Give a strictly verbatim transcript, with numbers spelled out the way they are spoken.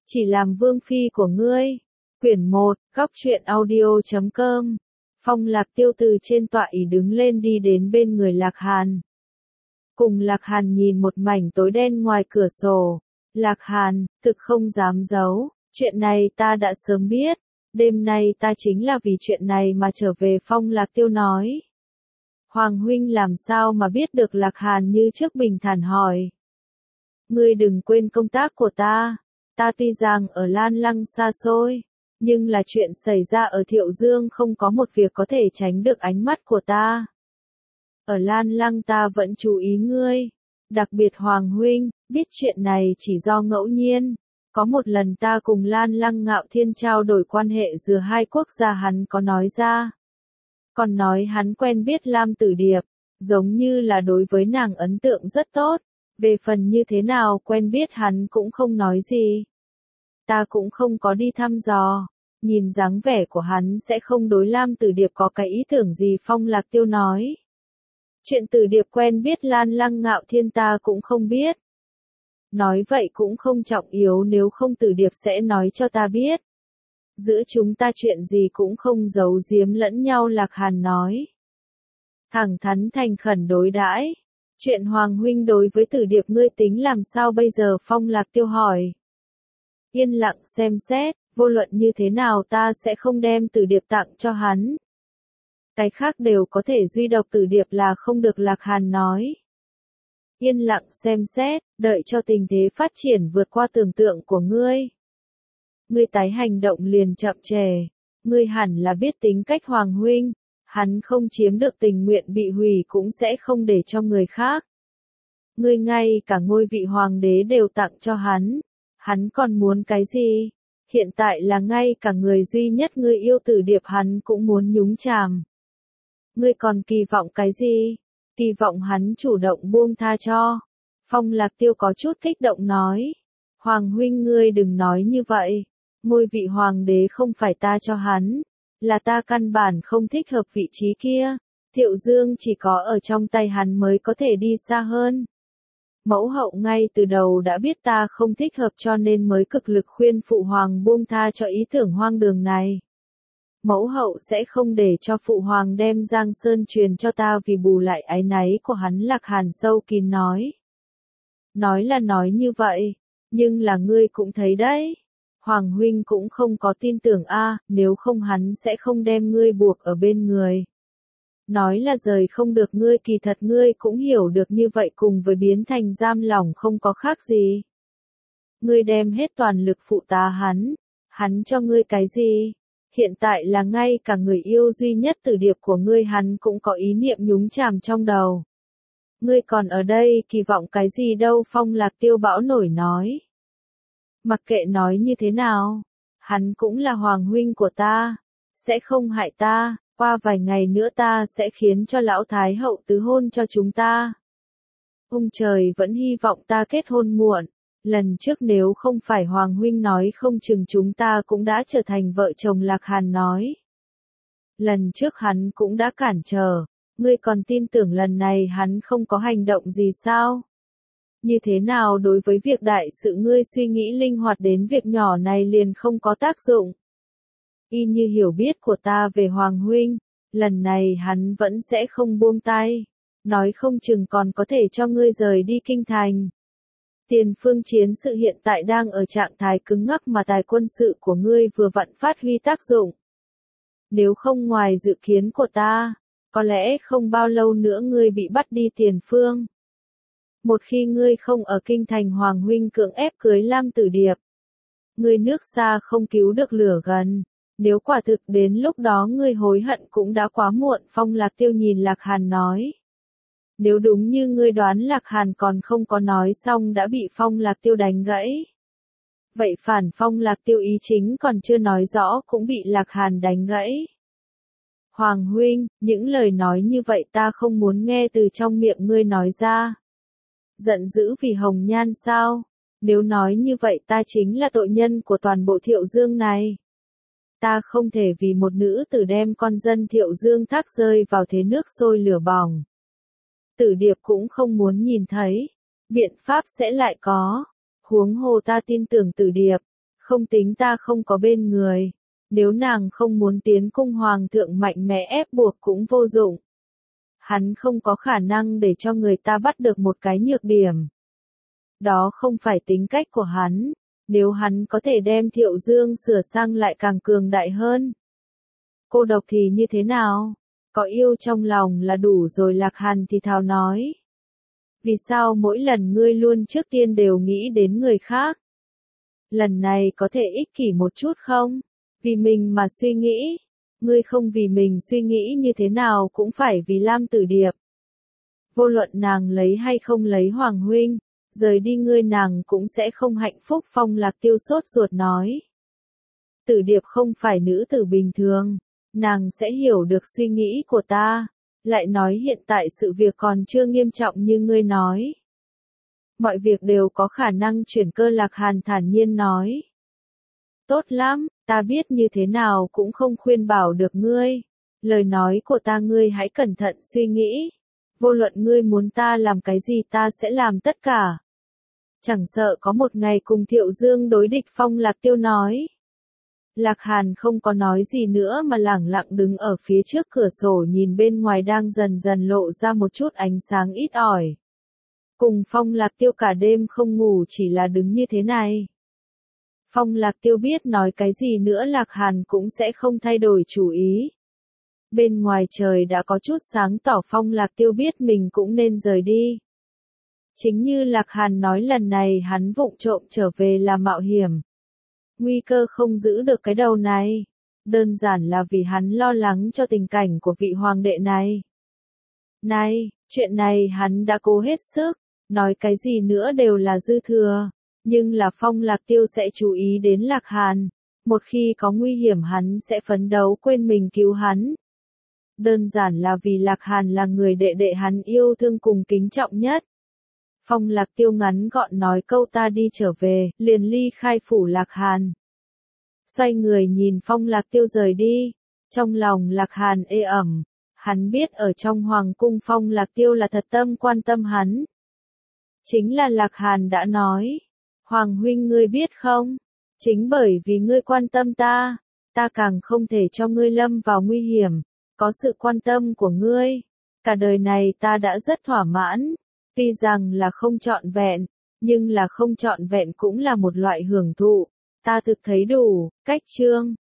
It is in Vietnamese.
Chỉ làm vương phi của ngươi. Quyển một, góc truyện audio chấm com. Phong Lạc Tiêu từ trên tọa ỷ đứng lên đi đến bên người Lạc Hàn. Cùng Lạc Hàn nhìn một mảnh tối đen ngoài cửa sổ. Lạc Hàn, thực không dám giấu, chuyện này ta đã sớm biết, đêm nay ta chính là vì chuyện này mà trở về. Phong Lạc Tiêu nói. Hoàng huynh làm sao mà biết được? Lạc Hàn như trước bình thản hỏi. Ngươi đừng quên công tác của ta, ta tuy rằng ở Lan Lăng xa xôi, nhưng là chuyện xảy ra ở Thiệu Dương không có một việc có thể tránh được ánh mắt của ta. Ở Lan Lăng ta vẫn chú ý ngươi, đặc biệt Hoàng huynh, biết chuyện này chỉ do ngẫu nhiên. Có một lần ta cùng Lan Lăng Ngạo Thiên trao đổi quan hệ giữa hai quốc gia, hắn có nói ra. Còn nói hắn quen biết Lam Tử Điệp, giống như là đối với nàng ấn tượng rất tốt. Về phần như thế nào quen biết hắn cũng không nói gì. Ta cũng không có đi thăm dò, nhìn dáng vẻ của hắn sẽ không đối Lam Tử Điệp có cái ý tưởng gì. Phong Lạc Tiêu nói. Chuyện Tử Điệp quen biết Lan Lăng Ngạo Thiên ta cũng không biết. Nói vậy cũng không trọng yếu, nếu không Tử Điệp sẽ nói cho ta biết. Giữa chúng ta chuyện gì cũng không giấu giếm lẫn nhau. Lạc Hàn nói. Thẳng thắn thành khẩn đối đãi. Chuyện Hoàng huynh đối với Tử Điệp ngươi tính làm sao bây giờ? Phong Lạc Tiêu hỏi. Yên lặng xem xét, vô luận như thế nào ta sẽ không đem Tử Điệp tặng cho hắn. Cái khác đều có thể, duy độc Tử Điệp là không được. Lạc Hàn nói. Yên lặng xem xét, đợi cho tình thế phát triển vượt qua tưởng tượng của ngươi. Ngươi tái hành động liền chậm trễ, ngươi hẳn là biết tính cách Hoàng huynh. Hắn không chiếm được tình nguyện bị hủy cũng sẽ không để cho người khác. Ngươi ngay cả ngôi vị hoàng đế đều tặng cho hắn. Hắn còn muốn cái gì? Hiện tại là ngay cả người duy nhất ngươi yêu Tử Điệp hắn cũng muốn nhúng chàm. Ngươi còn kỳ vọng cái gì? Kỳ vọng hắn chủ động buông tha cho. Phong Lạc Tiêu có chút kích động nói. Hoàng huynh ngươi đừng nói như vậy. Ngôi vị hoàng đế không phải ta cho hắn. Là ta căn bản không thích hợp vị trí kia. Thiệu Dương chỉ có ở trong tay hắn mới có thể đi xa hơn. Mẫu hậu ngay từ đầu đã biết ta không thích hợp cho nên mới cực lực khuyên phụ hoàng buông tha cho ý tưởng hoang đường này. Mẫu hậu sẽ không để cho phụ hoàng đem Giang Sơn truyền cho ta vì bù lại áy náy của hắn. Lạc Hàn sâu kín nói. Nói là nói như vậy, nhưng là ngươi cũng thấy đấy. Hoàng huynh cũng không có tin tưởng a, nếu không hắn sẽ không đem ngươi buộc ở bên người. Nói là rời không được ngươi, kỳ thật ngươi cũng hiểu được như vậy cùng với biến thành giam lỏng không có khác gì. Ngươi đem hết toàn lực phụ tá hắn, hắn cho ngươi cái gì? Hiện tại là ngay cả người yêu duy nhất Tử Điệp của ngươi hắn cũng có ý niệm nhúng chàm trong đầu. Ngươi còn ở đây kỳ vọng cái gì đâu? Phong Lạc Tiêu bão nổi nói. Mặc kệ nói như thế nào, hắn cũng là hoàng huynh của ta, sẽ không hại ta, qua vài ngày nữa ta sẽ khiến cho lão thái hậu tứ hôn cho chúng ta. Ông trời vẫn hy vọng ta kết hôn muộn, lần trước nếu không phải hoàng huynh nói không chừng chúng ta cũng đã trở thành vợ chồng. Lạc Hàn nói. Lần trước hắn cũng đã cản trở, ngươi còn tin tưởng lần này hắn không có hành động gì sao? Như thế nào đối với việc đại sự ngươi suy nghĩ linh hoạt đến việc nhỏ này liền không có tác dụng? Y như hiểu biết của ta về Hoàng huynh, lần này hắn vẫn sẽ không buông tay, nói không chừng còn có thể cho ngươi rời đi kinh thành. Tiền phương chiến sự hiện tại đang ở trạng thái cứng ngắc mà tài quân sự của ngươi vừa vặn phát huy tác dụng. Nếu không ngoài dự kiến của ta, có lẽ không bao lâu nữa ngươi bị bắt đi tiền phương. Một khi ngươi không ở kinh thành, Hoàng huynh cưỡng ép cưới Lam Tử Điệp. Ngươi nước xa không cứu được lửa gần. Nếu quả thực đến lúc đó ngươi hối hận cũng đã quá muộn. Phong Lạc Tiêu nhìn Lạc Hàn nói. Nếu đúng như ngươi đoán, Lạc Hàn còn không có nói xong đã bị Phong Lạc Tiêu đánh gãy. Vậy phản Phong Lạc Tiêu ý chính còn chưa nói rõ cũng bị Lạc Hàn đánh gãy. Hoàng huynh, những lời nói như vậy ta không muốn nghe từ trong miệng ngươi nói ra. Giận dữ vì Hồng Nhan sao? Nếu nói như vậy ta chính là tội nhân của toàn bộ Thiệu Dương này. Ta không thể vì một nữ tử đem con dân Thiệu Dương thác rơi vào thế nước sôi lửa bỏng. Tử Điệp cũng không muốn nhìn thấy. Biện pháp sẽ lại có. Huống hồ ta tin tưởng Tử Điệp. Không tính ta không có bên người. Nếu nàng không muốn tiến cung hoàng thượng mạnh mẽ ép buộc cũng vô dụng. Hắn không có khả năng để cho người ta bắt được một cái nhược điểm. Đó không phải tính cách của hắn. Nếu hắn có thể đem Thiệu Dương sửa sang lại càng cường đại hơn. Cô độc thì như thế nào? Có yêu trong lòng là đủ rồi. Lạc Hàn thì thào nói. Vì sao mỗi lần ngươi luôn trước tiên đều nghĩ đến người khác? Lần này có thể ích kỷ một chút không? Vì mình mà suy nghĩ. Ngươi không vì mình suy nghĩ như thế nào cũng phải vì Lam Tử Điệp. Vô luận nàng lấy hay không lấy Hoàng huynh, rời đi ngươi nàng cũng sẽ không hạnh phúc. Phong Lạc Tiêu sốt ruột nói. Tử Điệp không phải nữ tử bình thường, nàng sẽ hiểu được suy nghĩ của ta. Lại nói hiện tại sự việc còn chưa nghiêm trọng như ngươi nói. Mọi việc đều có khả năng chuyển cơ. Lạc Hàn thản nhiên nói. Tốt lắm, ta biết như thế nào cũng không khuyên bảo được ngươi. Lời nói của ta ngươi hãy cẩn thận suy nghĩ. Vô luận ngươi muốn ta làm cái gì ta sẽ làm tất cả. Chẳng sợ có một ngày cùng Thiệu Dương đối địch. Phong Lạc Tiêu nói. Lạc Hàn không có nói gì nữa mà lẳng lặng đứng ở phía trước cửa sổ nhìn bên ngoài đang dần dần lộ ra một chút ánh sáng ít ỏi. Cùng Phong Lạc Tiêu cả đêm không ngủ chỉ là đứng như thế này. Phong Lạc Tiêu biết nói cái gì nữa Lạc Hàn cũng sẽ không thay đổi chủ ý. Bên ngoài trời đã có chút sáng tỏ. Phong Lạc Tiêu biết mình cũng nên rời đi. Chính như Lạc Hàn nói lần này hắn vụng trộm trở về là mạo hiểm. Nguy cơ không giữ được cái đầu này. Đơn giản là vì hắn lo lắng cho tình cảnh của vị hoàng đệ này. Này, chuyện này hắn đã cố hết sức. Nói cái gì nữa đều là dư thừa. Nhưng là Phong Lạc Tiêu sẽ chú ý đến Lạc Hàn. Một khi có nguy hiểm hắn sẽ phấn đấu quên mình cứu hắn. Đơn giản là vì Lạc Hàn là người đệ đệ hắn yêu thương cùng kính trọng nhất. Phong Lạc Tiêu ngắn gọn nói câu ta đi trở về, liền ly khai phủ Lạc Hàn. Xoay người nhìn Phong Lạc Tiêu rời đi. Trong lòng Lạc Hàn ê ẩm. Hắn biết ở trong hoàng cung Phong Lạc Tiêu là thật tâm quan tâm hắn. Chính là Lạc Hàn đã nói. Hoàng huynh ngươi biết không? Chính bởi vì ngươi quan tâm ta, ta càng không thể cho ngươi lâm vào nguy hiểm. Có sự quan tâm của ngươi, cả đời này ta đã rất thỏa mãn. Tuy rằng là không trọn vẹn, nhưng là không trọn vẹn cũng là một loại hưởng thụ. Ta thực thấy đủ. Cách chương